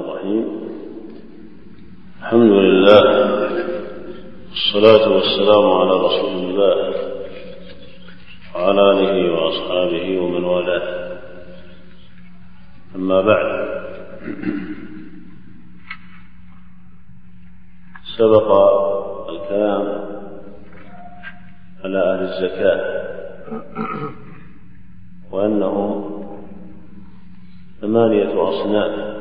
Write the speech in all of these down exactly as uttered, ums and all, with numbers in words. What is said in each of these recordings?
الرحيم. الحمد لله والصلاة والسلام على رسول الله وعلى آله وأصحابه ومن والاه، أما بعد. سبق الكلام على أهل الزكاة وأنهم ثمانية أصناف،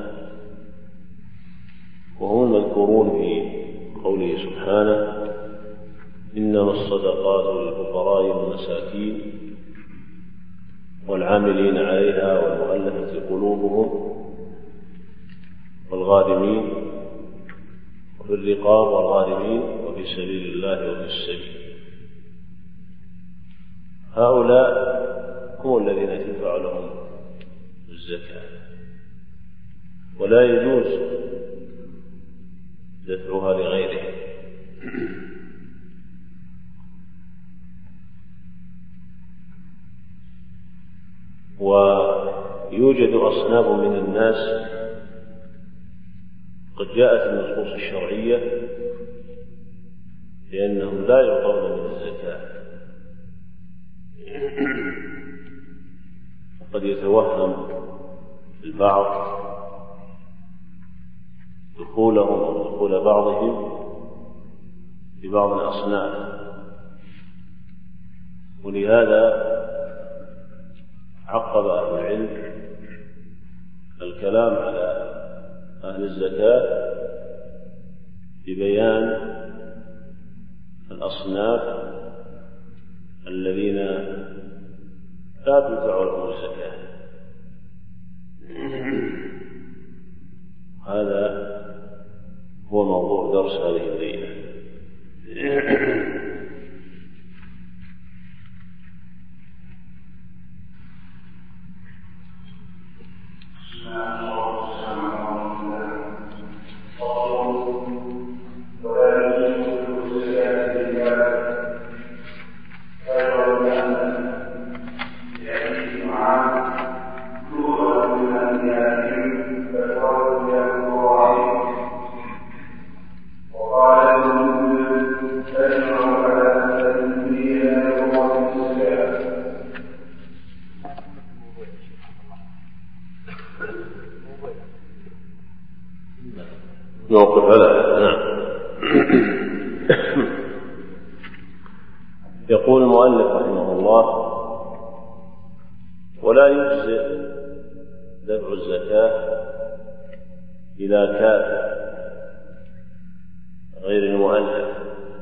وهم المذكورون في قوله سبحانه: إنما الصدقات للفقراء والمساكين والعاملين عليها والمؤلفة قلوبهم والغارمين وفي الرقاب والغارمين وفي سبيل الله وفي السبيل. هؤلاء هم الذين تدفع لهم الزكاة، ولا يجوز دفعها لغيرهم. ويوجد أصناف من الناس قد جاءت النصوص الشرعية بأنهم لا يعطون من الزكاة، وقد يتوهم البعض دخولهم أو دخول بعضهم في بعض الأصناف، ولهذا عقب أهل العلم الكلام على أهل الزكاة ببيان الأصناف الذين لا تدفع لهم الزكاة. هذا هو موضوع درس هذه الليلة. موقف على نعم. يقول المؤلف رحمه الله: ولا يجزئ دفع الزكاة إلى كافر غير المؤلف.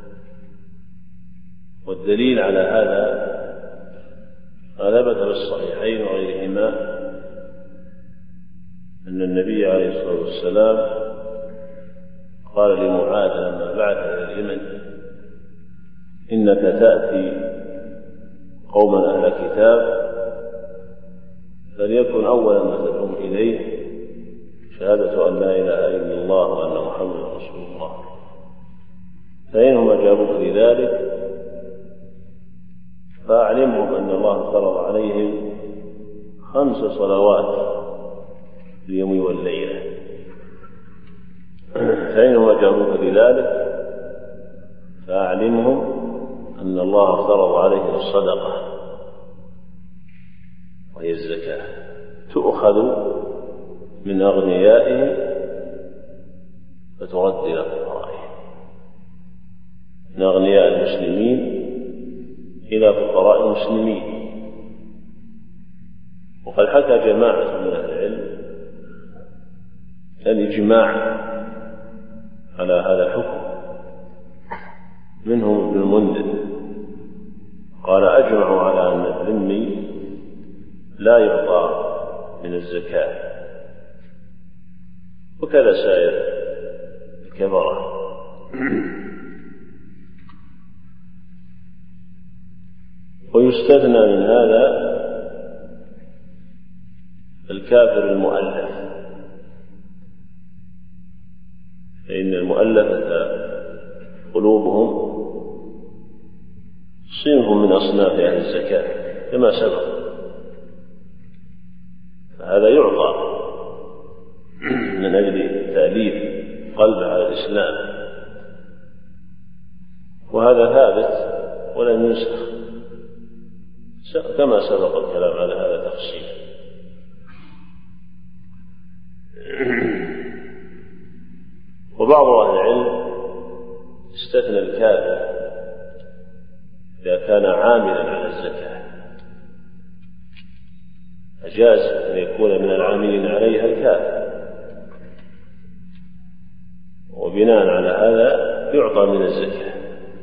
والدليل على هذا ما ثبت في الصحيحين وغيرهما أن النبي عليه الصلاة والسلام قال لمعاذ لما بعث إلى اليمن: إنك تأتي قوما أهل كتاب، فليكن أول ما تدعوهم إليه شهادة أن لا إله إلا الله وأن محمدا رسول الله، فإنهم أجابوك لذلك فأعلمهم أن الله فرض عليهم خمس صلوات في اليوم والليلة، فإنهم أجابوك لذلك فأعلمهم أن الله فرض عليهم الصدقة وهي الزكاة، تؤخذ من أغنيائهم فترد إلى فقرائهم، من أغنياء المسلمين إلى فقراء المسلمين. وقد حكى جماعة من أهل العلم الإجماع على هذا الحكم، منهم ابن المنذر قال: أجمعوا على أن الذمي لا يعطى من الزكاة، وكذا سائر الكبرة. ويستثنى من هذا الكافر المؤلف، فإن المؤلفة قلوبهم صنف من أصناف أهل الزكاة كما سبق، فهذا يعطى من أجل تأليف قلبه على الإسلام، وهذا ثابت ولن ينسخ كما سبق الكلام على هذا تفصيلا. وبعض أهل العلم استثنى الكافر إذا كان عاملا على الزكاة، أجاز أن يكون من العاملين عليها الكافر، وبناء على هذا يعطى من الزكاة.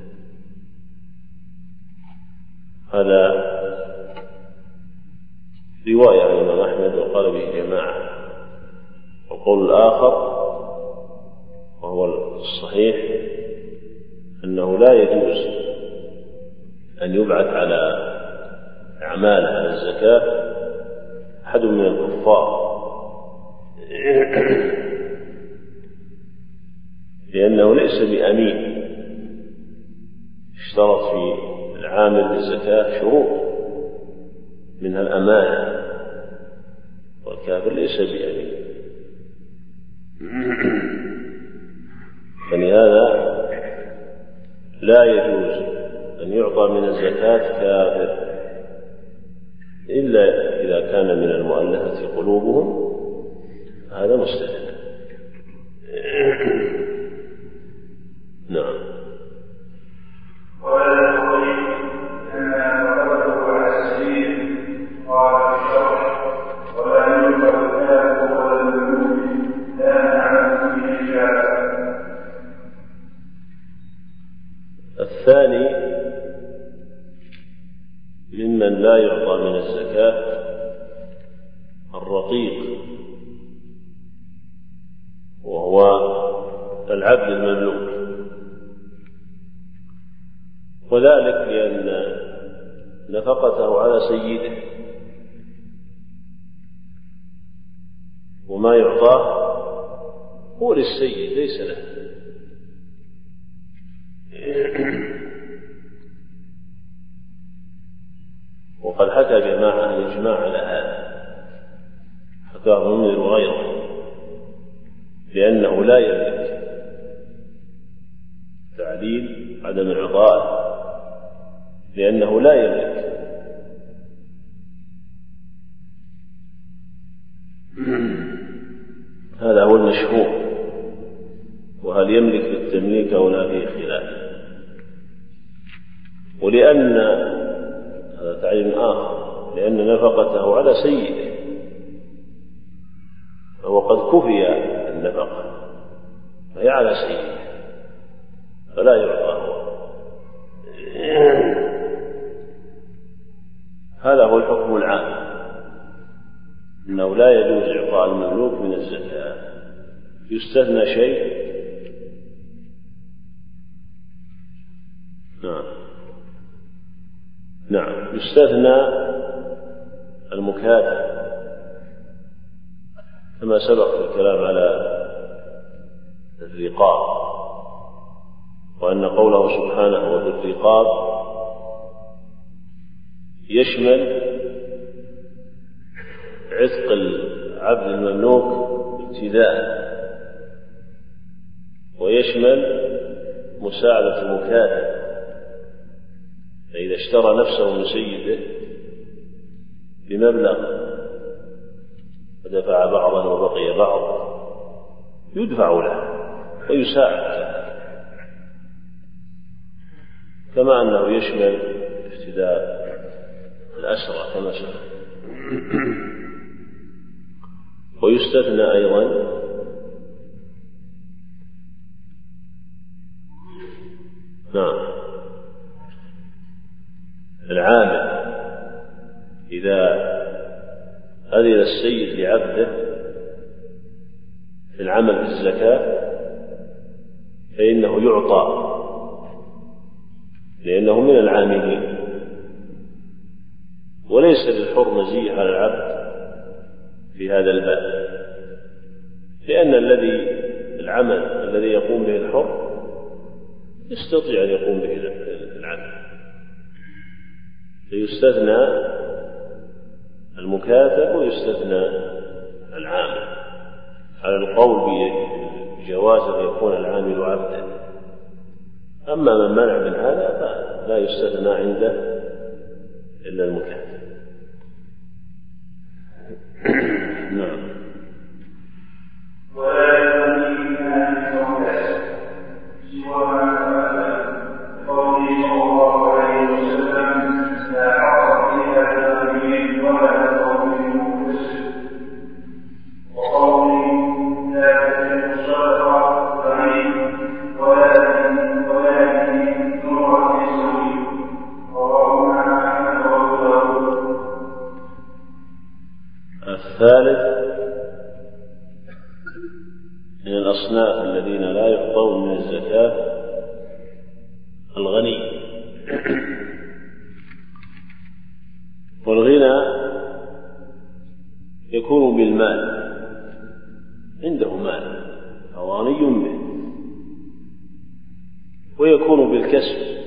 هذا رواية عن الإمام أحمد وقال به جماعة. والقول الآخر وهو الصحيح أنه لا يجوز أن يبعث على أعمال على الزكاة أحد من الكفار، لأنه ليس بأمين. اشترط في العامل بالزكاة شروط منها الأمانة، والكافر ليس بأمين. فلهذا لا يجوز أن يعطى من الزكاة كافر إلا إذا كان من المؤلفة قلوبهم، هذا مستثنى. نعم. الثاني ممن لا يعطى من الزكاة الرقيق، وهو العبد المملوك، وذلك لأن نفقته على سيده، وما يعطاه هو للسيد ليس له. وقد حكى جماعة الإجماع على هذا، حكاه منذر وغيره، لأنه لا يملك. تعليل عدم العطاء لأنه لا يملك. هذا هو المشهور. وهل يملك بالتمليك أو لا فيه خلاف. ولأن هذا تعليل آخر، لأن نفقته على سيده، فهو قد كفي النفقة فهي على سيده، فلا يعطى هو. هذا هو الحكم العام، أنه لا يجوز إعطاء المملوك من الزكاة. يستثنى شيء. نعم نعم يستثنى المكاتب، كما سبق في الكلام على الرقاب، وأن قوله سبحانه وفي الرقاب يشمل عتق العبد المملوك ابتداء، ويشمل مساعدة المكاتب، فإذا اشترى نفسه من سيده بمبلغ ودفع بعضا وبقي بعض يدفع له ويساعد، كما أنه يشمل افتداء الأسرى كما سبق. ويستثنى أيضا نعم العامل إذا أذن السيد لعبده في العمل بالزكاة فإنه يعطى، لأنه من العاملين، وليس للحر مزية على العبد في هذا الباب، لأن الذي العمل الذي يقوم به الحر يستطيع أن يقوم به العبد، فيستثنى المكاتب ويستثنى العامل على على القول بجواز أن يكون العامل عبدا. أما من منع من هذا فلا يستثنى عنده إلا المكاتب. نعم. ولا يكون أن يتوكس سوى ما قوله صلى الله عليه وسلم لا حق فيها لغني ولا قوم مقتصد، وقوله لا تتبع الصدقة غني ولكن ولكن نور يستوي، رواه أحمد وأبو داود. الثالث من الأصناف الذين لا يعطون من الزكاة الغني. والغنى يكون بالمال، عنده مال غني به، ويكون بالكسب،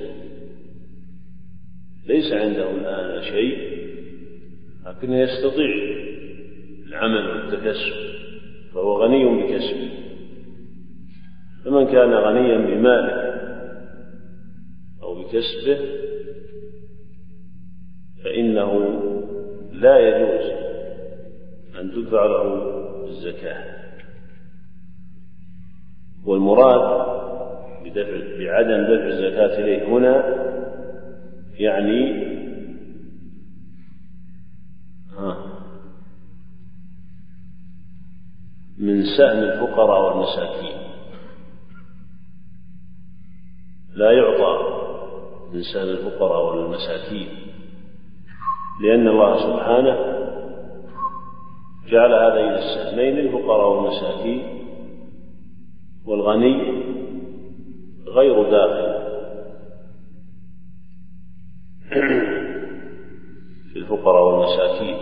ليس عنده الآن شيء لكنه يستطيع العمل والتكسب، فهو غني بكسبه. فمن كان غنيا بماله أو بكسبه فإنه لا يجوز أن تدفع له الزكاة. والمراد بدفع بعدم دفع الزكاة إليه هنا يعني ها من سهم الفقراء والمساكين، لا يعطى من سهم الفقراء والمساكين، لأن الله سبحانه جعل هذين السهمين للفقراء والمساكين، والغني غير داخل في الفقراء والمساكين.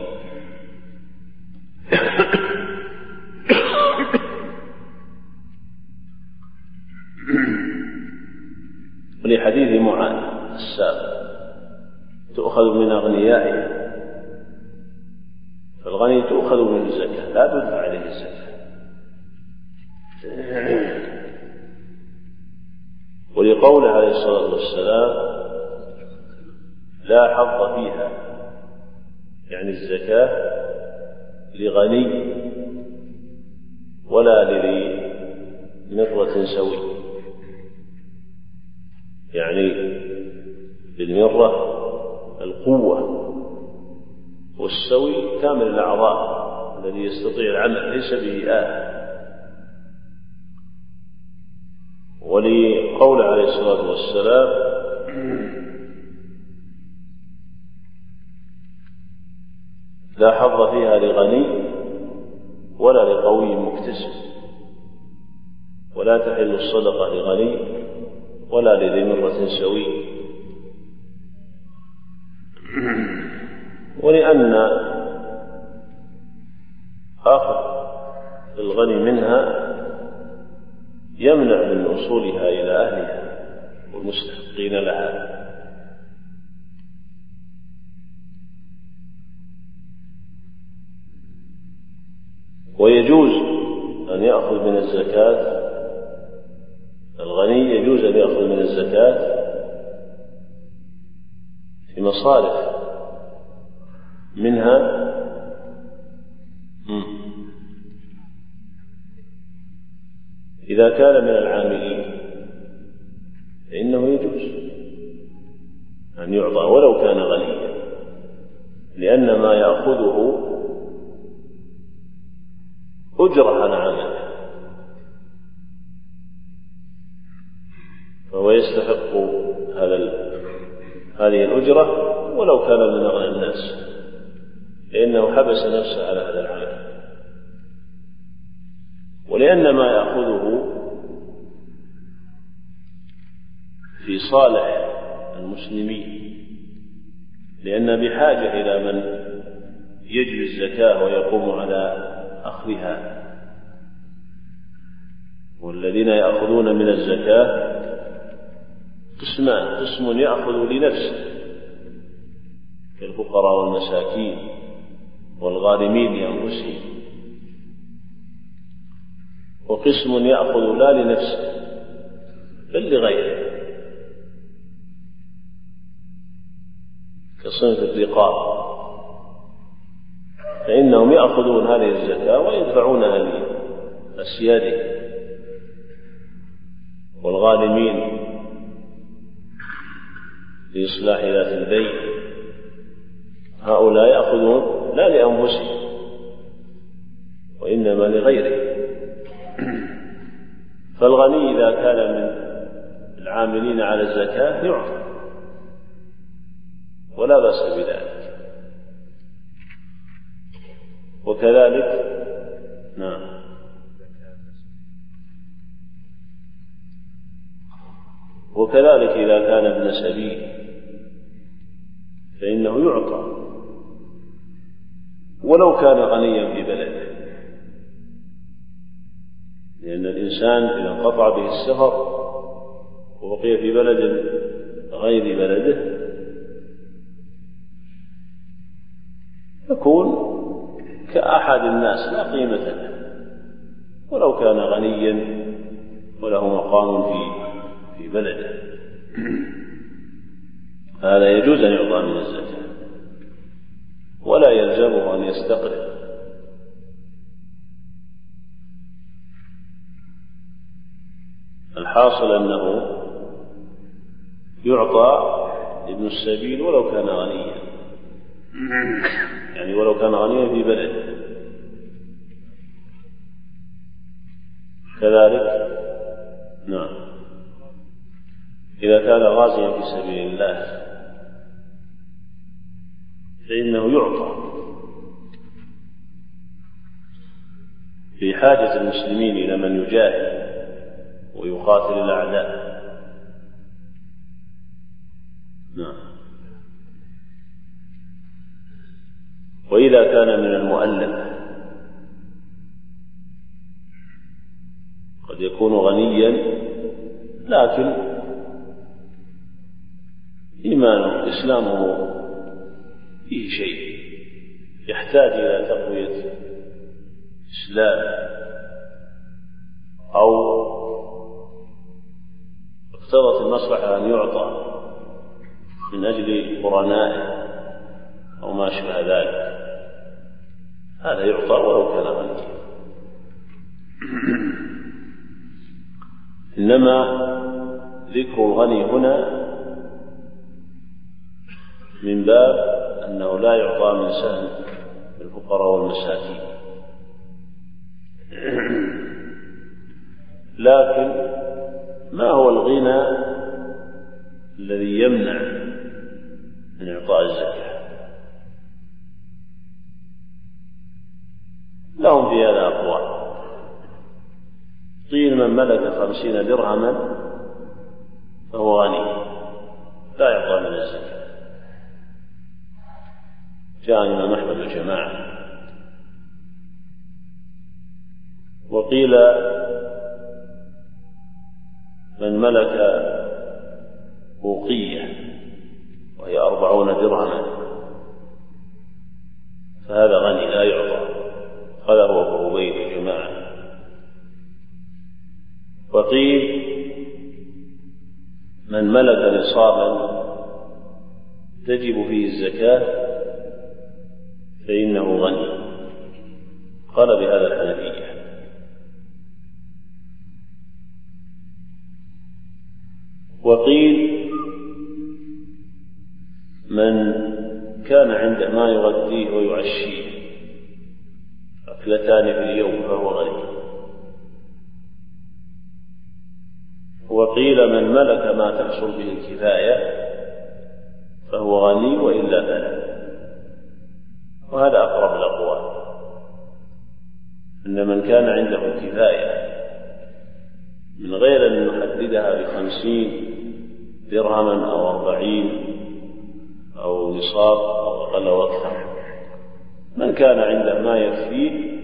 ولحديث معاذ السابق تؤخذ من أغنيائهم، فالغني تؤخذ من الزكاة لا تدفع عليه الزكاة. ولقوله عليه الصلاة والسلام لا حظ فيها، يعني الزكاة لغني ولا لذي مرة سوي، يعني بالمرة القوة، والسوي كامل الأعضاء الذي يستطيع العمل ليس به آه. ولقول عليه الصلاة والسلام لا حظ فيها لغني ولا لقوي مكتسب، ولا تحل الصدقة لغني ولا لذي مرة سوي. ولأن أخذ الغني منها يمنع من وصولها إلى أهلها والمستحقين لها. ويجوز أن يأخذ من الزكاة الغني، يجوز أن يأخذ من الزكاة في مصارف منها إذا كان من العاملين فإنه يجوز أن يعطى ولو كان غنيا، لأن ما يأخذه أجرة على عمله، فهو يستحق هذا هذه الأجرة ولو كان من أغنى الناس، لأنه حبس نفسه على هذا العمل. ولأن ما يأخذه في صالح المسلمين، لأن بحاجة إلى من يجري الزكاة ويقوم على أخذها. والذين يأخذون من الزكاة قسمان: قسم يأخذ لنفسه كالفقراء والمساكين والغارمين لأنفسهم، وقسم يأخذ لا لنفسه بل لغيره كصنف الرقاب، فإنهم يأخذون هذه الزكاة ويدفعونها لأسيادهم والغانمين لإصلاح ذات البين. هؤلاء يأخذون لا لأنفسهم وإنما لغيره. فالغني إذا كان من العاملين على الزكاة يعطى ولا بأس بذلك. وكذلك نعم وكذلك إذا كان ابن سبيل فإنه يعطى ولو كان غنيا في بلده، لأن الإنسان إذا انقطع به السفر وبقي في بلد غير بلده يكون كأحد الناس لا قيمة له ولو كان غنيا وله مقام في في بلده. هذا يجوز أن يعطى من الزكاة ولا يلزمه أن يستقرض. الحاصل أنه يعطى ابن السبيل ولو كان غنيا، يعني ولو كان غنيا في بلده. كذلك نعم إذا كان غازيا في سبيل الله فإنه يعطى في حاجة المسلمين إلى من يجاهد ويقاتل الأعداء. نعم. وإذا كان من المؤلف قد يكون غنيا لكن إيمانه إسلامه فيه شيء يحتاج إلى تقوية إسلام أو اقتضت المصلحة أن يعطى من أجل قرنائه أو ما شبه ذلك، هذا يعطى ولو كان غنيا. إنما ذكر الغني هنا من باب أنه لا يعطى من سهم الفقراء والمساكين، لكن ما هو الغنى الذي يمنع من إعطاء الزكاة؟ لهم في هذا أقوال. قيل من ملك خمسين درهما فهو غني لا يعطى من الزكاة، جاء الإمام أحمد وجماعة. وقيل من ملك أوقية وهي أربعون درهما فهذا غني لا يعطى، هذا هو أبو عبيد وجماعة. وقيل من ملك نصابا تجب فيه الزكاة فإنه غني، قال بهذا الحنفية. وقيل من كان عنده ما يغذيه ويعشيه أكلتان في اليوم فهو غني. وقيل من ملك ما تحصل به الكفاية فهو غني وإلا فلا، وهذا أقرب الأقوال، أن من كان عنده الكفاية من غير أن يحددها بخمسين درهما أو أربعين أو نصاب أو أقل أو أكثر، من كان عنده ما يكفيه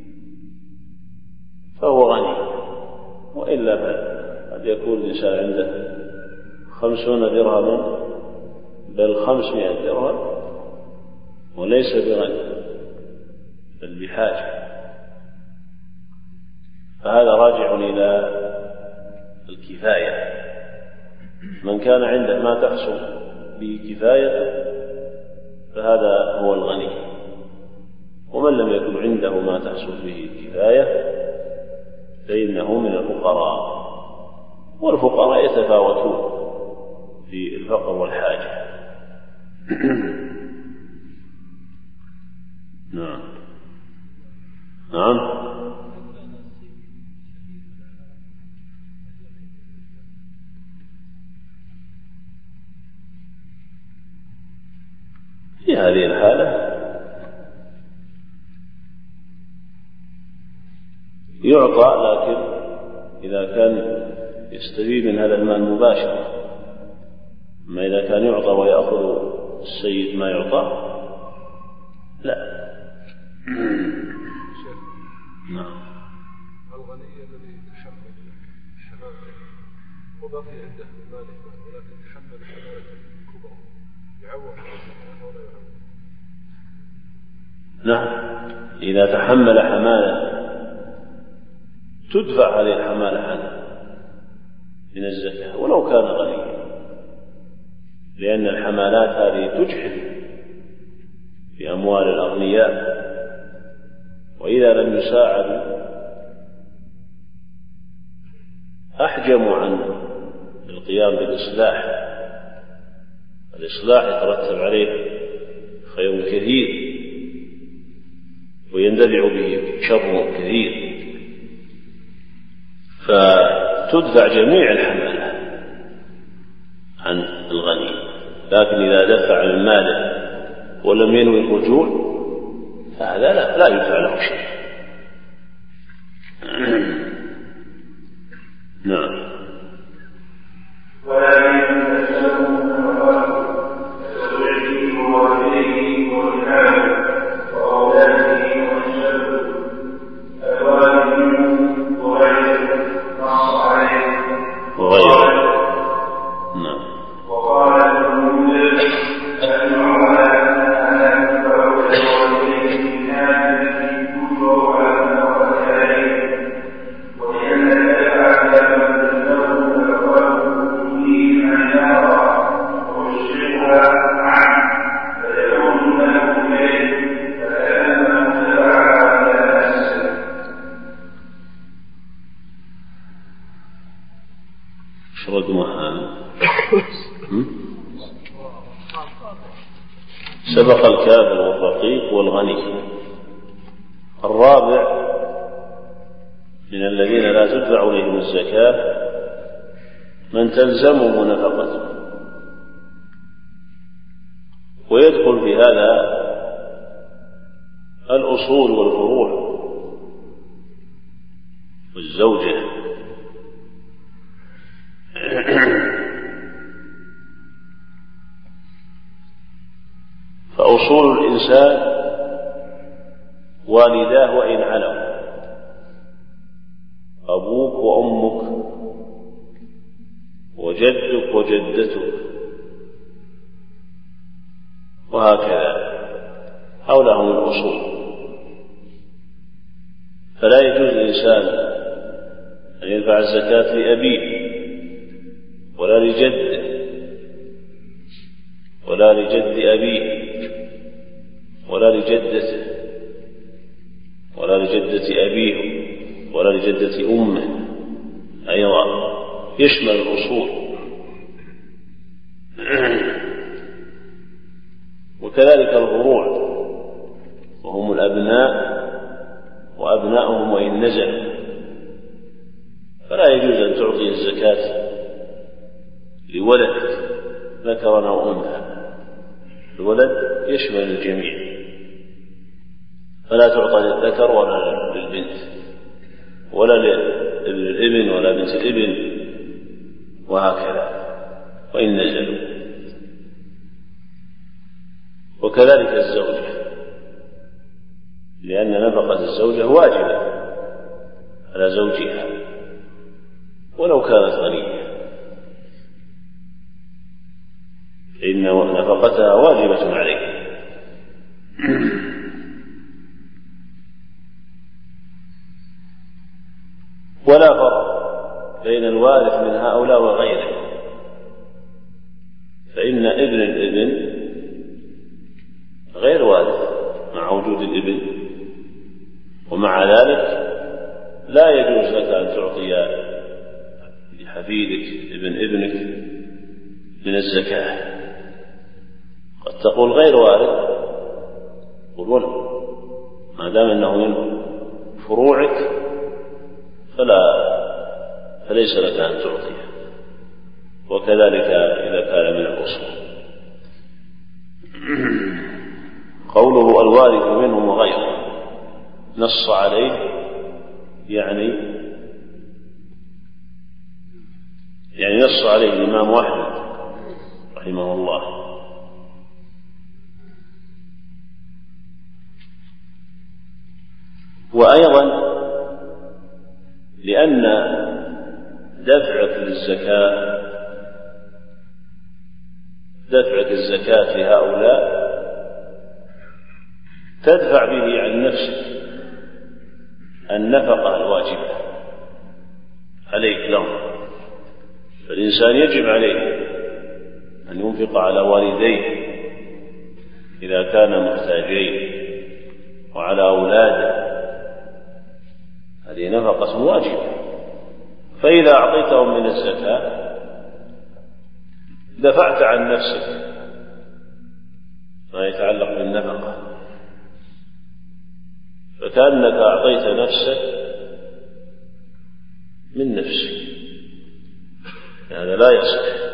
فهو غني وإلا فلا. قد يكون الإنسان عنده خمسون درهما بل خمسمائة درهم وليس بغني بل بحاجة. فهذا راجع إلى الكفاية. من كان عنده ما تحصل به كفاية فهذا هو الغني، ومن لم يكن عنده ما تحصل به كفاية فإنه من الفقراء، والفقراء يتفاوتون في الفقر والحاجة. نعم نعم. في هذه الحالة يعطى، لكن إذا كان يستفيد من هذا المال مباشرة. أما إذا كان يعطى ويأخذ السيد ما يعطى لا. نعم. الغني الذي يتحمل حماته وبقي عنده ماله ولكن تحمل حماته كبرى يعوض ولا يعوض؟ نعم، إذا تحمل حمالة تدفع هذه الحمالة عنه من الزكاة ولو كان غنيا، لأن الحمالات هذه تجحف في أموال الأغنياء، وإذا لم يساعدوا أحجموا عن القيام بالإصلاح. الإصلاح يترتب عليه خير كثير ويندفع به شر كثير، فتدفع جميع الحمالة عن الغني. لكن إذا دفع من ماله ولم ينوي الرجوع فهذا لا, لا يدفع له شيء. نعم. سبق الكافر والرقيق والغني. الرابع من الذين لا تدفع إليهم الزكاة من تلزمه نفقته، ويدخل في هذا الأصول والفروع والزوجة. فأصول الإنسان والداه وإن علوا، أبوك وأمك وجدك وجدتك وهكذا، هؤلاء هم الأصول. فلا يجوز للإنسان أن يدفع الزكاة لأبيه ولا لجده ولا لجد أبيه ولا لجدته ولا لجدة أبيه ولا لجدة أمه، أيضا يشمل الأصول. وكذلك الفروع وهم الأبناء وأبناؤهم وإن نزلوا، فلا يجوز أن تعطي الزكاة لولد ذكرا أو أنثى. الولد يشمل الجميع، فلا تعطى للذكر ولا للبنت ولا للابن ولا بنت الابن وهكذا وإن نزلوا. وكذلك الزوجة، لأن نفقة الزوجة واجبة على زوجها ولو كانت غنية، إن نفقتها واجبة عليه. ولا فرق بين الوارث من هؤلاء وغيره، فإن ابن الابن غير وارث مع وجود الابن، ومع ذلك لا يجوز لك أن تعطي لحفيدك ابن ابنك من الزكاة. قد تقول غير وارث، قل ولد، ما دام أنه من فروعك فلا فليس لك أن تعطيه، وكذلك إذا كان من الأصول. قوله الوارث منهم وغيره نص عليه، يعني يعني نص عليه الإمام أحمد رحمه الله. وأيضا لأن دفعك للزكاة دفعك الزكاة في هؤلاء تدفع به عن نفسك النفقة الواجبة عليك لهم. فالإنسان يجب عليه أن ينفق على والديه إذا كان محتاجين، وعلى أولاده، هذه نفقة واجبة. فإذا أعطيتهم من الزكاة دفعت عن نفسك ما يتعلق بالنفقة، فكأنك أعطيت نفسك من نفسك، هذا لا يصح.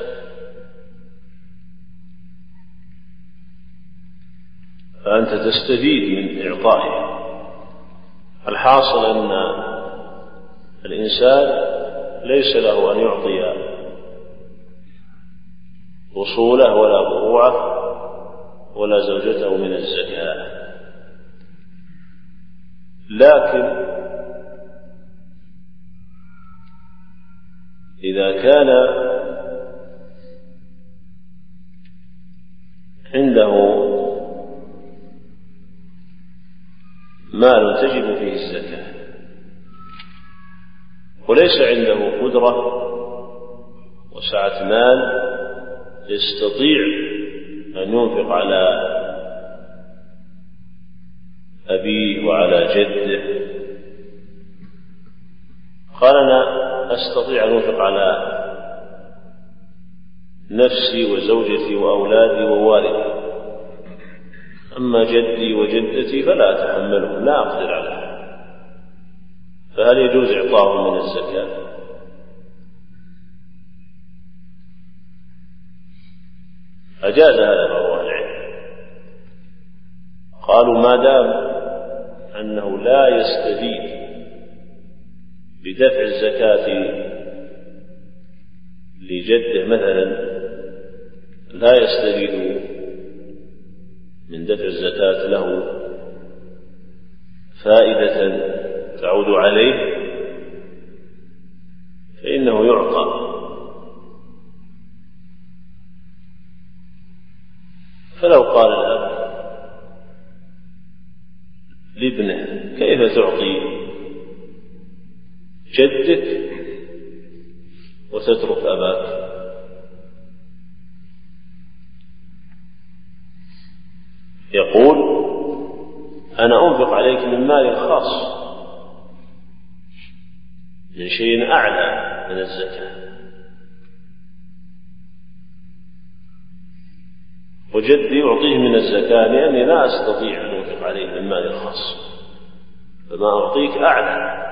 فأنت تستفيد من إعطائه. الحاصل أن الإنسان ليس له أن يعطي أصوله ولا فروعه ولا زوجته من الزكاة، لكن إذا كان عنده مال تجب فيه الزكاة وليس عنده قدرة وسعة مال يستطيع أن ينفق على أبيه وعلى جده، قال أنا أستطيع أن أنفق على نفسي وزوجتي وأولادي ووالدي، أما جدي وجدتي فلا أتحملهم، لا أقدر عليهم، فهل يجوز إعطاهم من الزكاة؟ أجاز هذا بعض أهل العلم، قالوا ما دام أنه لا يستفيد بدفع الزكاة لجده مثلا، لا يستفيد من دفع الزكاة له فائدة تعود عليه، فإنه يعطى. فلو قال الأب لابنه كيف تعطي جدك وتترك أباك؟ يقول أنا أنفق عليك من مال خاص، من شيء أعلى من الزكاة، وجدي يعطيه من الزكاة لأني لا أستطيع أن أنفق عليه من مال الخاص، فما أعطيك أعلى.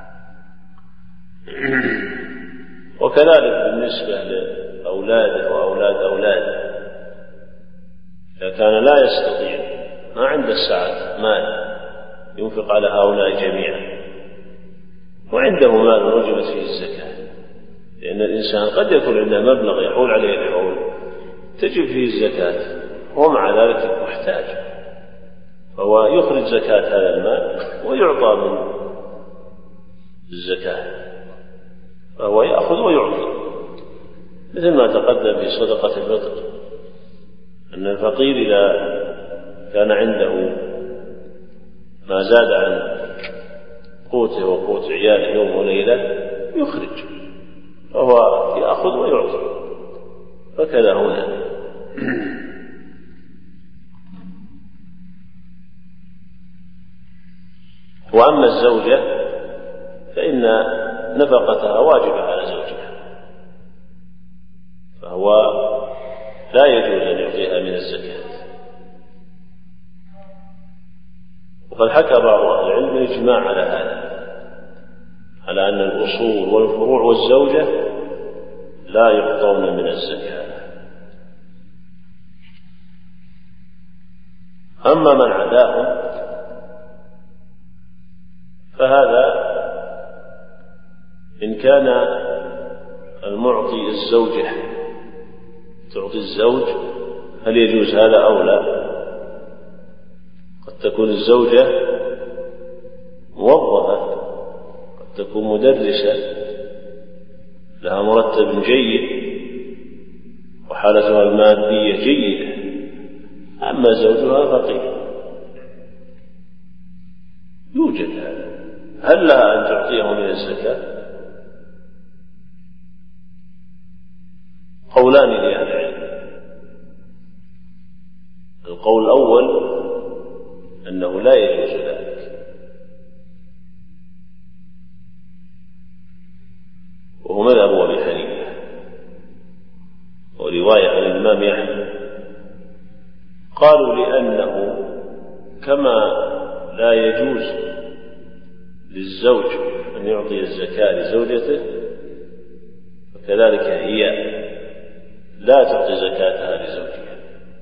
وكذلك بالنسبة لأولاده وأولاد أولاده، إذا كان لا يستطيع، ما عنده السعة مال ينفق على هؤلاء جميعا، وعنده مال وجبت فيه الزكاة، لأن الإنسان قد يكون عنده مبلغ يحول عليه الحول تجب فيه الزكاة ومع ذلك محتاج، فهو يخرج زكاة هذا المال ويعطى من الزكاة، فهو يأخذ ويعطي، مثل ما تقدم في صدقة الفطر أن الفقير إذا كان عنده ما زاد عن قوته وقوت عياله يوم وليلة يخرج، فهو يأخذ ويعطي، فكذا هنا. وأما الزوجة فإن نفقتها واجبة على زوجها، فهو لا يجوز أن يعطيها من الزكاة. وقد حكى بعض أهل العلم الإجماع على هذا، على أن الأصول والفروع والزوجة لا يعطون من الزكاة. أما من عداهم فهذا إن كان المعطي الزوجة تعطي الزوج هل يجوز هذا أو لا؟ قد تكون الزوجة موظفة، قد تكون مدرسة لها مرتب جيد وحالتها المادية جيدة، أما زوجها فقير، يوجد هذا، هل لها أن تعطيه من الزكاة؟ قولان لأهل العلم. القول الأول أنه لا يجوز ذلك، وهو مذهب أبي حنيفة ورواية عن الإمام أحمد. قالوا لأنه كما لا يجوز للزوج أن يعطي الزكاة لزوجته، فكذلك هي لا تعطي زكاتها لزوجها.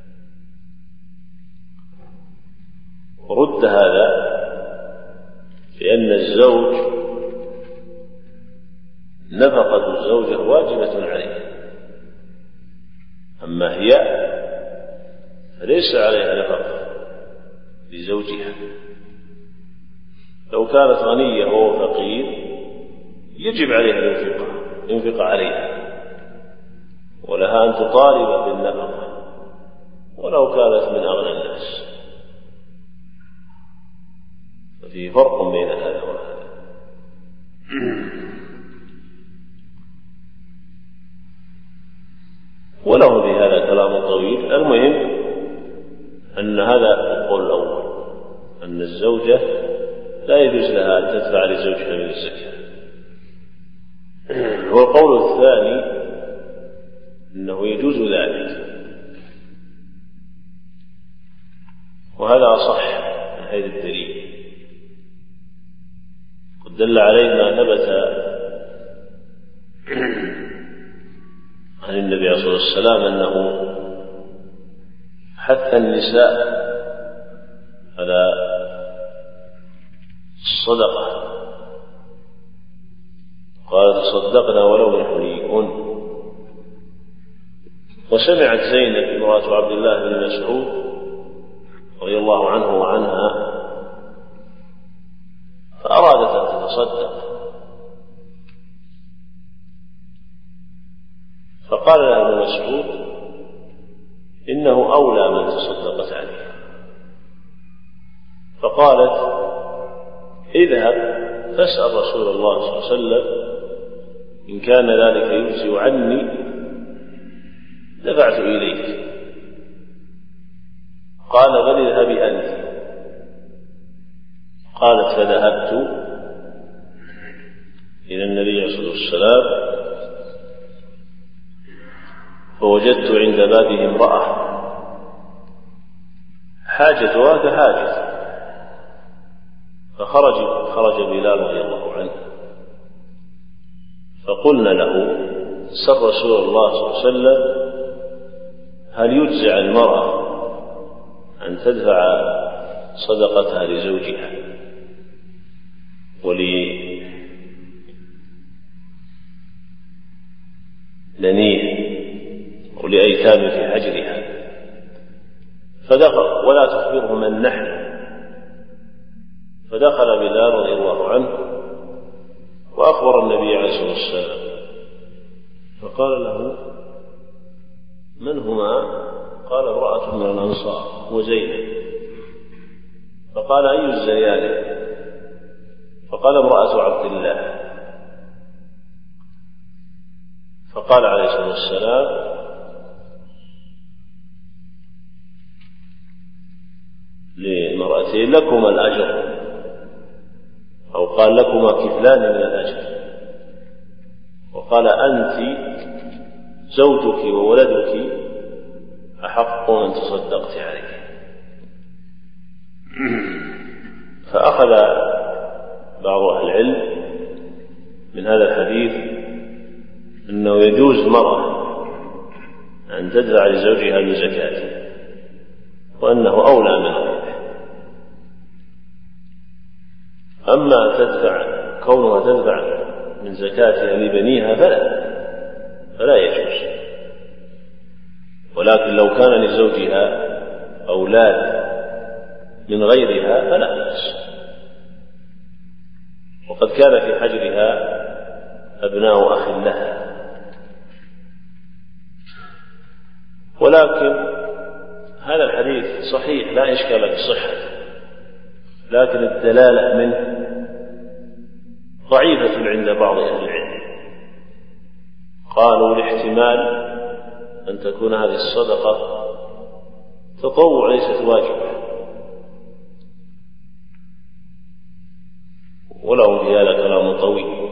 ورد هذا بأن الزوج نفقة الزوجة واجبة عليه، أما هي فليس عليها نفقة لزوجها. لو كانت غنية وهو فقير يجب عليها الانفاق ينفق عليها، ولها أن تطالب بالنفقة ولو كانت من أغنى الناس، ففي فرق بين هذا وهذا. وله في هذا كلام طويل. المهم أن هذا القول الأول، أن الزوجة لا يجوز لها أن تدفع لزوجها من الزكاة. والقول الثاني أنه يجوز ذلك، وهذا أصح من حيث الدليل. قد دل عليه ما ثبت عن النبي عليه الصلاة والسلام أنه حث النساء على الصدقة، قال تصدقنا ولو من حليكن. وسمعت زينب امرأة عبد الله بن مسعود رضي الله عنه وعنها فأرادت أن تتصدق، فقال لها ابن مسعود إنه أولى من تصدقت عليه، فقالت اذهب فاسأل رسول الله صلى الله عليه وسلم إن كان ذلك يجزي عني دفعت إليك. قال بل اذهبي أنت. قالت فذهبت إلى النبي عليه الصلاة والسلام فوجدت عند بابه امرأة حاجتها كحاجتي، فخرج خرج بلال رضي الله عنه، فقلنا له سر رسول الله صلى الله عليه وسلم هل يجزع المرأة أن تدفع صدقتها لزوجها ولنيه ولأيتام في حجرها، فدخل ولا تخبره من نحن. فدخل بلال رضي الله عنه وأخبر النبي عليه الصلاة والسلام، فقال له من هما؟ قال امرأة من الأنصار وزينب. فقال أي الزيان؟ فقال امرأة عبد الله، فقال عليه الصلاة والسلام لامرأتين لكما الأجر، أو قال لكما كفلان من الأجر، وقال أنت زوجك وولدك أحق أن تصدقت عليه. فأخذ بعض أهل العلم من هذا الحديث أنه يجوز المرأة أن تدفع لزوجها من زكاته، وأنه أولى من غيره. أما تدفع كونها تدفع من زكاتها لبنيها فلا فلا يجوز، ولكن لو كان لزوجها أولاد من غيرها فلا بأس، وقد كان في حجرها أبناء أخ لها. ولكن هذا الحديث صحيح لا إشكال في صحته، لكن الدلالة منه ضعيفة عند بعض أهل العلم. قالوا الاحتمال أن تكون هذه الصدقة تطوع ليست واجبة، ولهم في هذا كلام طويل.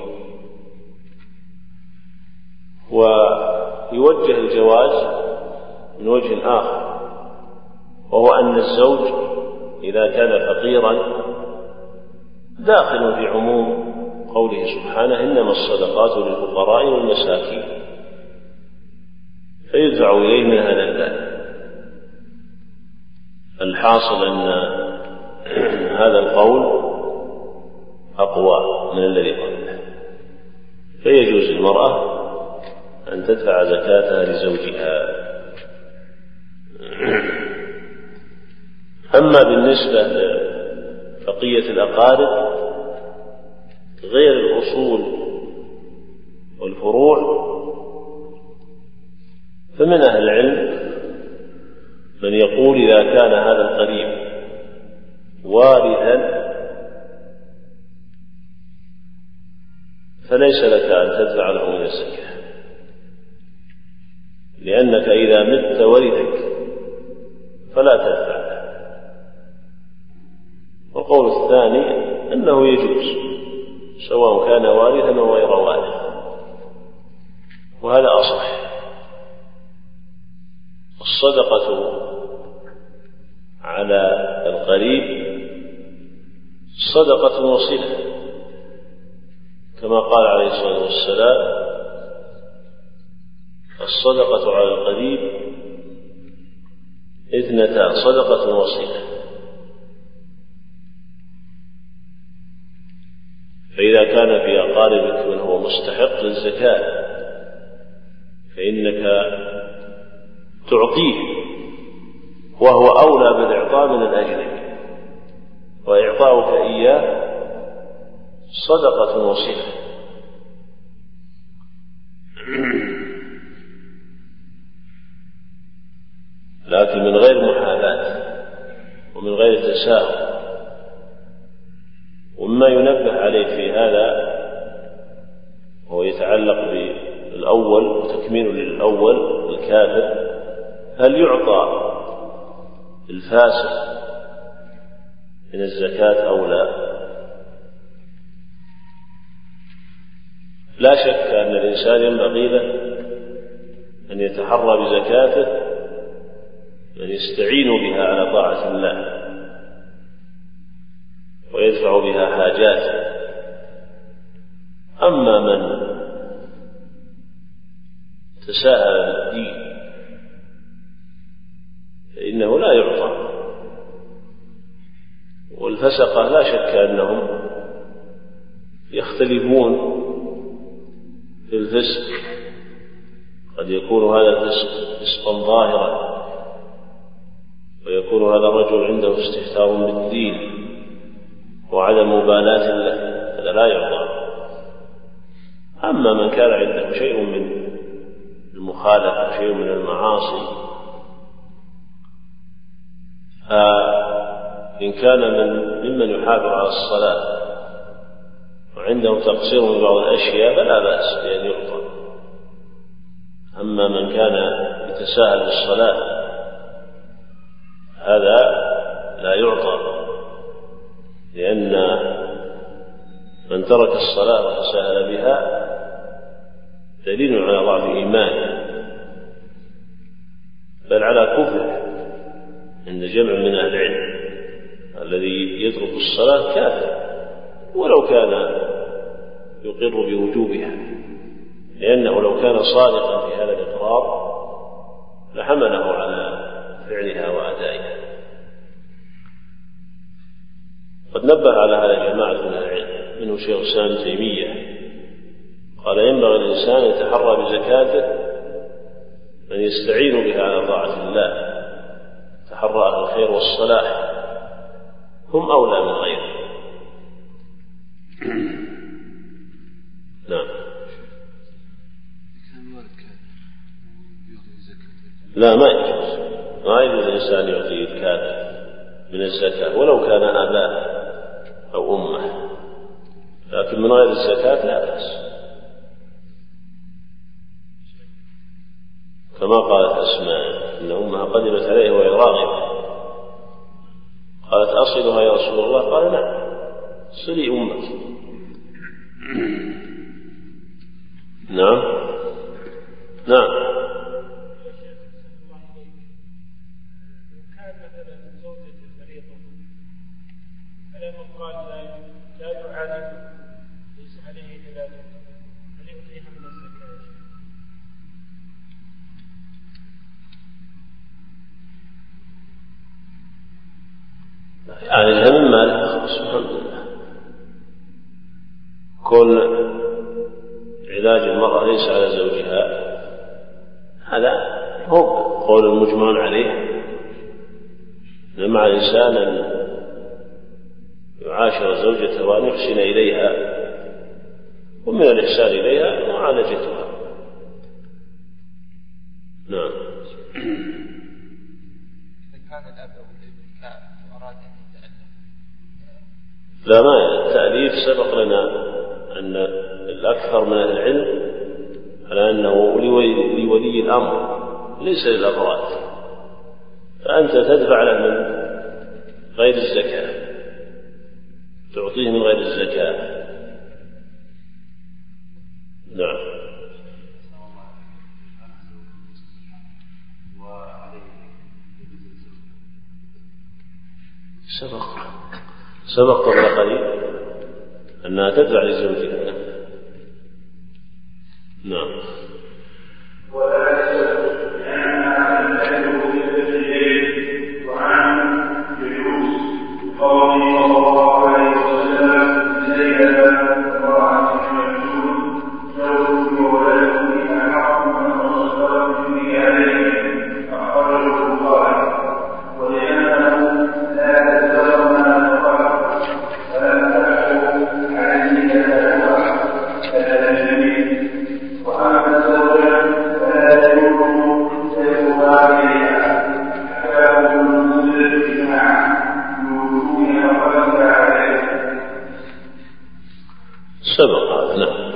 ويوجه الجواز من وجه آخر، وهو أن الزوج إذا كان فقيرا داخل في عموم قوله سبحانه إنما الصدقات للفقراء والمساكين، فيدفع إليه من هذا الباب. الحاصل أن هذا القول أقوى من الذي قبله، فيجوز المرأة أن تدفع زكاتها لزوجها. أما بالنسبة لبقية الأقارب غير الأصول والفروع، فمن أهل العلم من يقول إذا كان هذا القريب وارثا فليس لك أن تدفع له من الزكاة، لأنك إذا مت ورثك فلا تدفع له. والقول الثاني أنه يجوز سواء كان وارثا أو غير وارث، وهذا أصح. الصدقة على القريب صدقة وصلة، كما قال عليه الصلاة والسلام الصدقة على القريب اثنتا صدقة وصلة. فإذا كان في أقاربك من هو مستحق للزكاة فإنك تعطيه، وهو أولى بالإعطاء من الأجنبي، وإعطاؤك إياه صدقة وصلة. لكن من غير محاباة ومن غير تساهل. ومما ينبه عليه في هذا هو يتعلق بالأول وتكميل للأول الكافر، هل يعطى الفاسق من الزكاة أو لا؟ لا شك أن الإنسان ينبغي له أن يتحرى بزكاته من يستعين بها على طاعة الله ويدفع بها حاجاته. أما من تساهل بالدين فإنه لا يعطى. والفسقة لا شك أنهم يختلفون في الفسق، قد يكون هذا الفسق فسقا ظاهرا، ويكون هذا الرجل عنده استهتار بالدين وعدم مبالاة له، هذا لا يعطى. أما من كان عنده شيء من المخالفة، شيء من المعاصي، فإن كان من ممن يحافظ على الصلاة وعنده تقصير من بعض الأشياء فلا بأس بأن يعطى. أما من كان يتساهل بالصلاة هذا لا يعطى، لأن من ترك الصلاة وتساهل بها دليل على ضعف إيمانه، بل على كفره عند جمع من أهل العلم. الذي يترك الصلاة كافر ولو كان يقر بوجوبها، لأنه لو كان صادقا في هذا الإقرار لحمله على فعلها وأدائها. قد نبه على هذا جماعة من أهل العلم منه شيخ الإسلام ابن تيمية، قال ينبغي الإنسان يتحرى بزكاته من يستعين بها على طاعة الله، تحرى أهل الخير والصلاح هم أولى من غيره. نعم. لا ما يجوز، ما يجوز الإنسان يعطي الكافر من الزكاة ولو كان أباه أو أمه، لكن من غير الزكاة لا بأس. كما قالت أسماء إن أمها قدمت عليه وهي راغبة، قالت أصلها يا رسول الله؟ قال نعم صلي أمك. نعم نعم. يعني من ماله خلاص الحمد لله. كل علاج المرأة ليس على زوجها هذا هو قول المجمع عليه، لمع الإنسان أن يعاشر زوجته وأن يحسن إليها، ومن الإحسان إليها معالجتها. نعم. لا ما التأليف سبق لنا أن الأكثر من العلم على أنه لولي الأمر ليس للأفراد، فأنت تدفع له من غير الزكاة، تعطيه من غير الزكاة. نعم. سبق سبق قبل قليل أنها تدفع لزوجها. نعم. سبق هذا. نعم.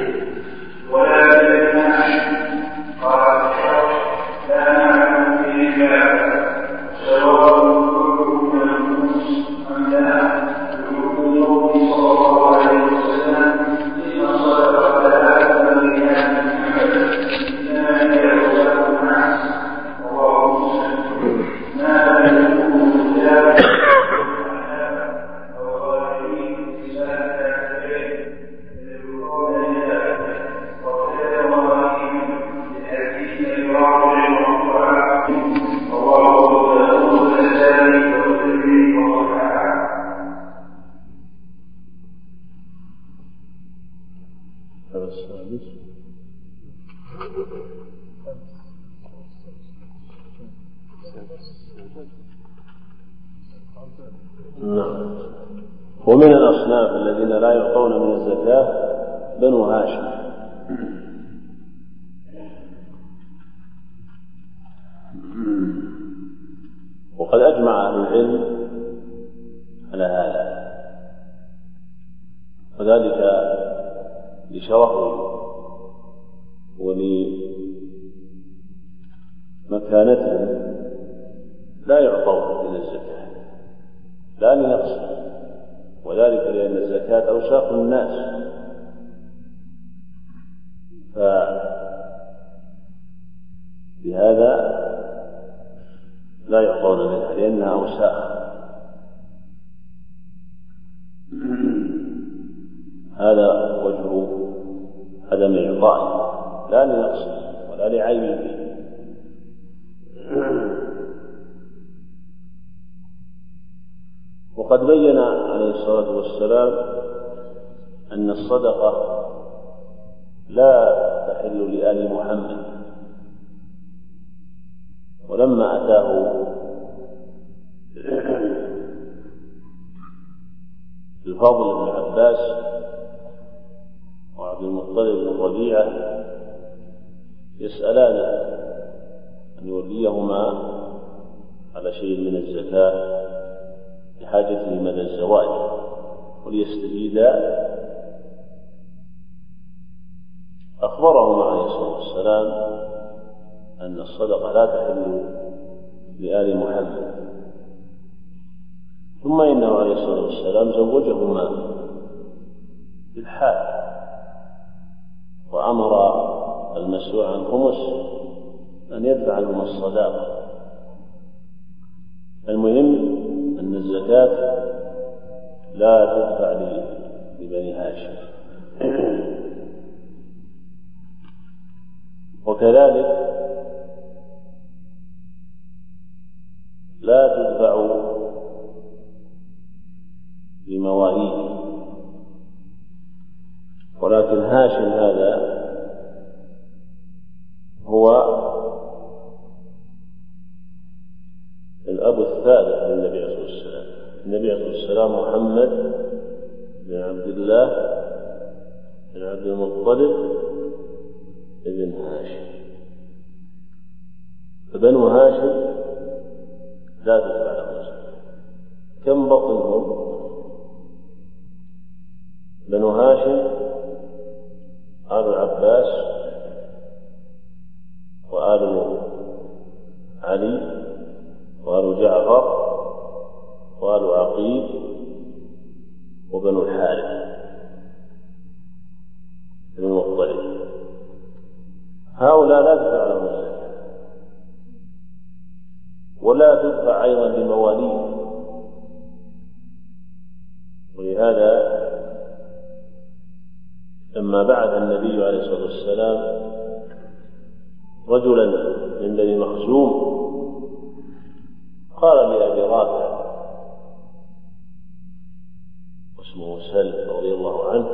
نعم. ومن الأصناف الذين لا يعطون من الزكاة بنو هاشم، وقد أجمع أهل العلم على هذا، قد وذلك لشرفه ولمكانته لا يعطون إلى الزكاة لا لنقص، وذلك لأن الزكاة أوساق الناس، فبهذا لا يعطون منها لأنها أوساخ. هذا وجه عدم إعطائه لا لنقصه ولا لعيب فيه. وقد بين عليه الصلاة والسلام أن الصدقة لا تحل لآل محمد، ولما أتاه الفضل بن عباس وعبد المطلب بن ربيعة يسألان أن يوليهما على شيء من الزكاة لحاجتهما إلى الزواج وليستفيدا، أخبرهما عليه الصلاة والسلام أن الصدقة لا تحل لآل محمد، ثم إنه عليه الصلاة والسلام زوجهما بالحال وأمر المسؤول عن الخمس أن يدفع لهم الصداقة. المهم أن الزكاة لا تدفع لبني هاشم، وكذلك لا تدفع لمواليه، ولكن هاشم هذا هو الأب الثالث للنبي عليه الصلاة والسلام. النبي عليه الصلاة والسلام محمد بن عبد الله بن عبد المطلب ابن هاشم، فبنو هاشم لا تدفع لهم زكاة. كم بطنهم؟ بنو هاشم آل العباس وآل علي وآل جعفر وآل عقيل وبنو الحارث بن المطلب، هؤلاء لا تدفع لهم الزكاة ولا تدفع أيضا لمواليه. ولهذا لما بعث النبي عليه الصلاة والسلام رجلا من بني مخزوم قال لأبي رافع واسمه سلم رضي الله عنه،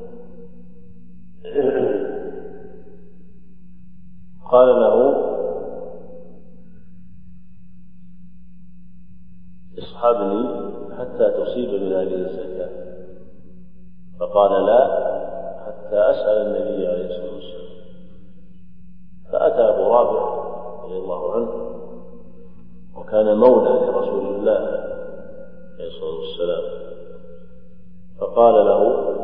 قال له اصحبني حتى تصيب من هذه الزكاة، فقال لا حتى أسأل النبي عليه الصلاة والسلام. فأتى أبو رافع رضي الله عنه وكان مولى لرسول الله عليه الصلاة والسلام، فقال له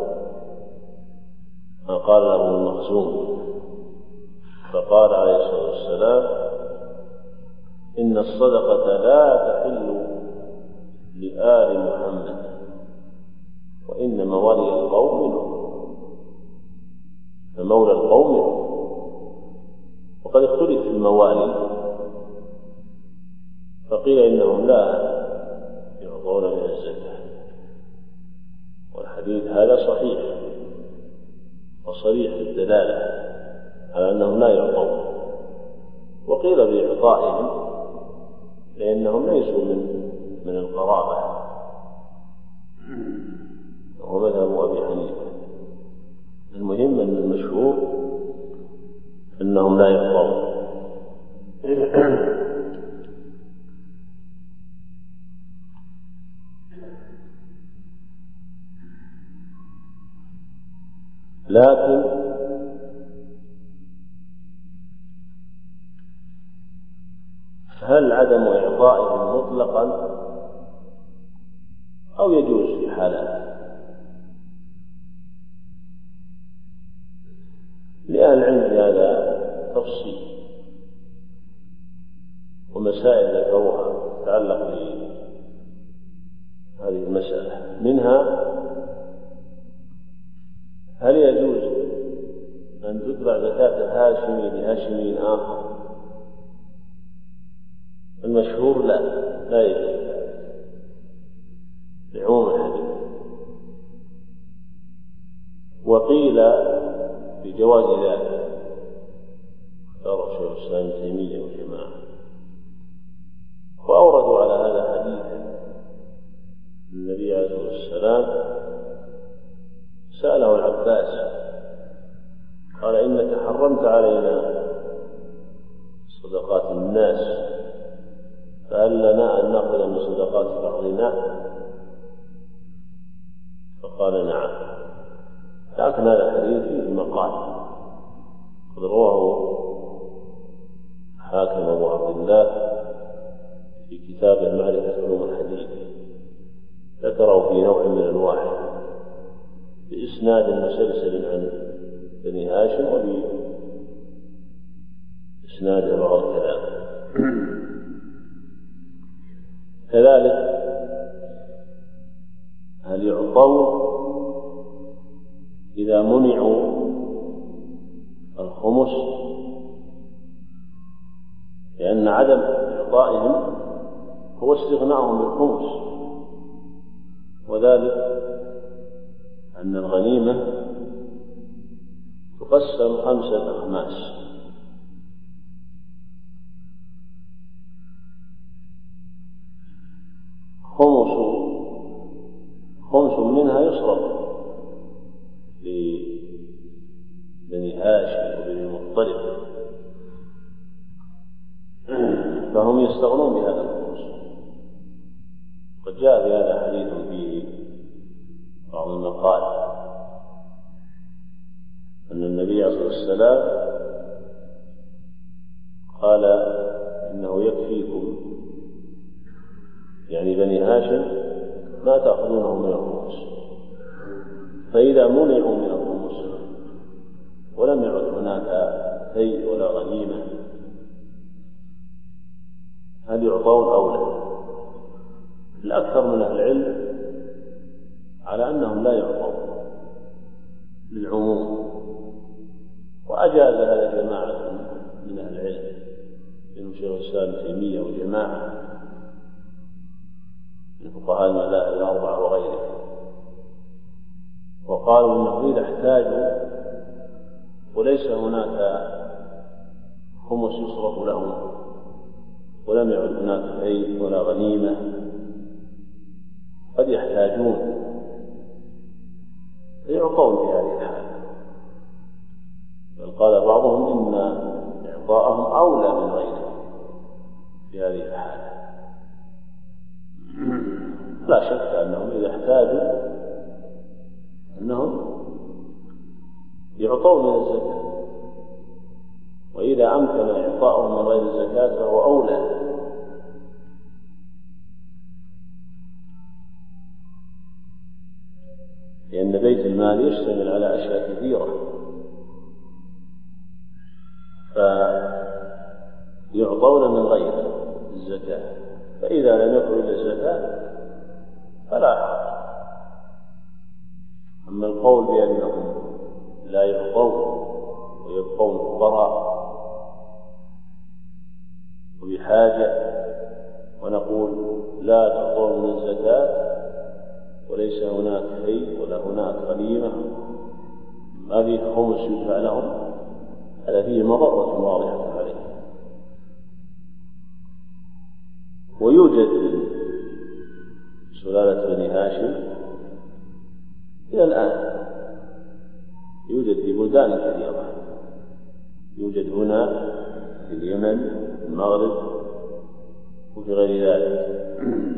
ما قال له المخزوم، فقال عليه الصلاة والسلام إن الصدقة لا تحل لآل محمد وإن موالي القوم منهم، فمولى القوم منهم. وقد اختلف في الموالي، فقيل إنهم لا يعطون من الزكاة، والحديث هذا صحيح وصريح الدلالة على أنهم لا يعطون، وقيل بإعطائهم لأنهم ليسوا من من القرابة، وهو مذهب أبي حنيفة. المهم أن المشهور أنهم لا يعطون. لكن هل عدم إعطائهم مطلقا؟ أو يجوز في حالات؟ لأهل العلم في هذا تفصيل ومسائل ذكروها تتعلق بهذه المسألة. منها هل يجوز أن تتبع زكاة الهاشمي لهاشمي آخر؟ المشهور لا لا يجوز لعموم الحديث. وقيل بجواز ذلك، اختار شيخ الإسلام ابن تيمية وجماعة، وأوردوا على هذا حديث النبي عليه الصلاة والسلام سأله العباس قال إنك حرمت علينا صدقات الناس فهل لنا أن نأخذ من صدقات بعضنا؟ فقال نعم. لكن هذا الحديث فيه مقال قد رواه حاكم أبو عبد الله في كتابه معرفة علوم الحديث، ذكره في نوع من الواحد بإسناد مسلسل عن بني هاشم وبإسناد بعض الكلام. كذلك هل يعطون إذا منعوا الخمس؟ لأن عدم إعطائهم هو استغناءهم بالخمس، وذلك أن الغنيمة تقسم خمسة أخماس، خمس خمس منها يصرف لبني هاشم وبني المطلب، فهم يستغنون بهذا الخمس. قد جاء في هذا حديث فيه بعض المقال أن النبي عليه الصلاة والسلام قال إنه يكفيكم يعني بني هاشم ما تأخذونه من الخمس، فإذا منعوا من الخمس ولم يعد هناك شيء ولا غنيمة هل يعطون أو لا؟ الأكثر من أهل العلم على أنهم لا يعطون للعموم، وأجاز هذا جماعة من أهل العلم منهم شيخ الإسلام ابن تيمية وجماعة من فقهاء المذاهب الأربعة وغيرهم، وقالوا إنه إذا احتاجوا وليس هناك خمس يصرف لهم ولم يعد هناك شيء ولا غنيمة قد يحتاجون فيعطون في هذه الحالة. بل قال بعضهم إن إعطاءهم أولى من غيرهم في هذه الحالة. لا شك أنهم إذا احتاجوا أنهم يعطون من الزكاة، وإذا أمكن إعطاءهم من غير الزكاة فهو أولى. لأن بيت المال يشتمل على أشياء كثيرة، فيعطون من غير الزكاة، فإذا لم يكن إلا الزكاة فلا حرج. أما القول بأنهم لا يعطون ويبقون فقراء وبحاجة ونقول لا تعطون من الزكاة وليس هناك شيء ولا هناك غنيمة ما فيه خمس يدفع لهم، هذا فيه مضرة واضحة عليه. ويوجد سلالة بني هاشم إلى الآن، يوجد في بلدان كثيرة، يوجد هنا في اليمن المغرب وفي غير ذلك.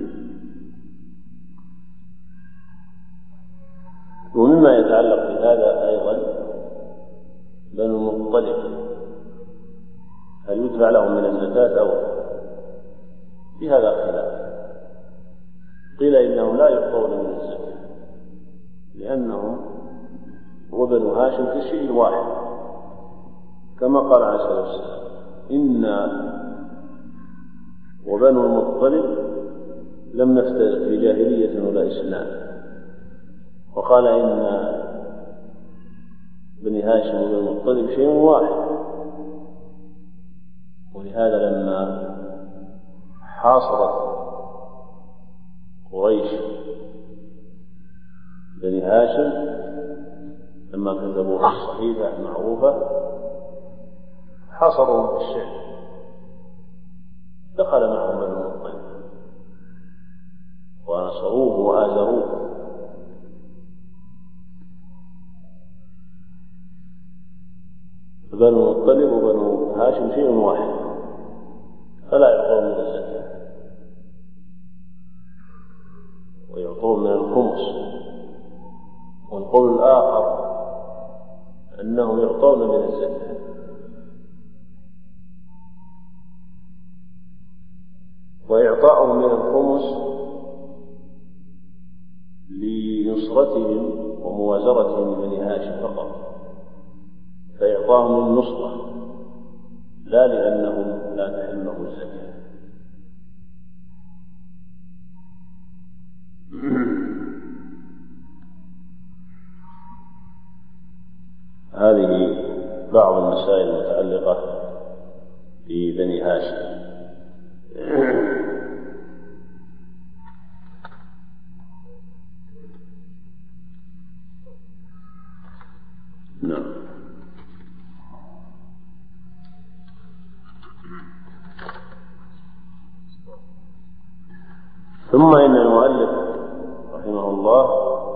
ومما يتعلق بهذا أيضا بنو المطلب هل يدفع لهم من الزكاة أو في هذا خلاف. قيل إنهم لا يعطون من الزكاة لأنهم وبنو هاشم في شيء واحد كما قال عليه الصلاة والسلام: إنا وبنو المطلب لم نفترق في جاهلية ولا إسلام. وقال: إن بني هاشم وبني المطلب شيء واحد. ولهذا لما حاصرت قريش بني هاشم لما كذبوا الصحيفة المعروفة حاصرهم في الشعب، دخل معهم بنو المطلب ونصروه وآزروه. بنو المطلب وبنو هاشم شيء واحد، فلا يعطون من الزكاة ويعطون من الخمس. والقول الآخر أنهم يعطون من الزكاة. وإعطاؤهم من الخمس لنصرتهم وموازرتهم لبني هاشم فقط، فإعطاهم النصرة لا لأنهم لا تحلهم الزكاة. هذه بعض المسائل المتعلقة ببني هاشم. نعم. ثم إن المؤلف رحمه الله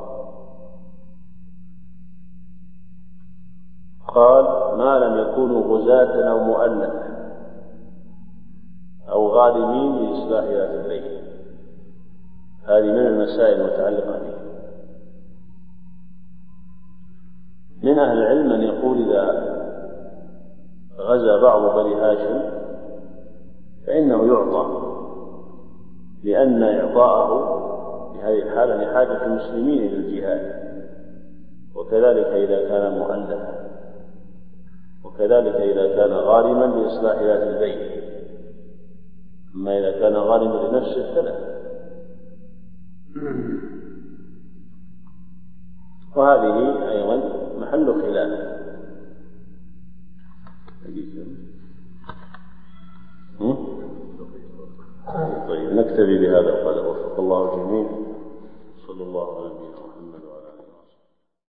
قال: ما لم يكونوا غزاة أو مؤلفة أو غارمين لإصلاح ذات البين. هذه من المسائل المتعلقة به. من أهل العلم من يقول: إذا غزا بعض بني هاشم فإنه يعطى، لأن إعطاءه في هذه الحالة لحاجة المسلمين إلى الجهاد، وكذلك إذا كان مؤلفا، وكذلك إذا كان غارما لإصلاح ذات البين. أما إذا كان غارما لنفسه فلا. وهذه أيضا محل خلاف. طيب، نكتفي بهذا القدر. وفق الله الجميع. صلى الله عليه وسلم.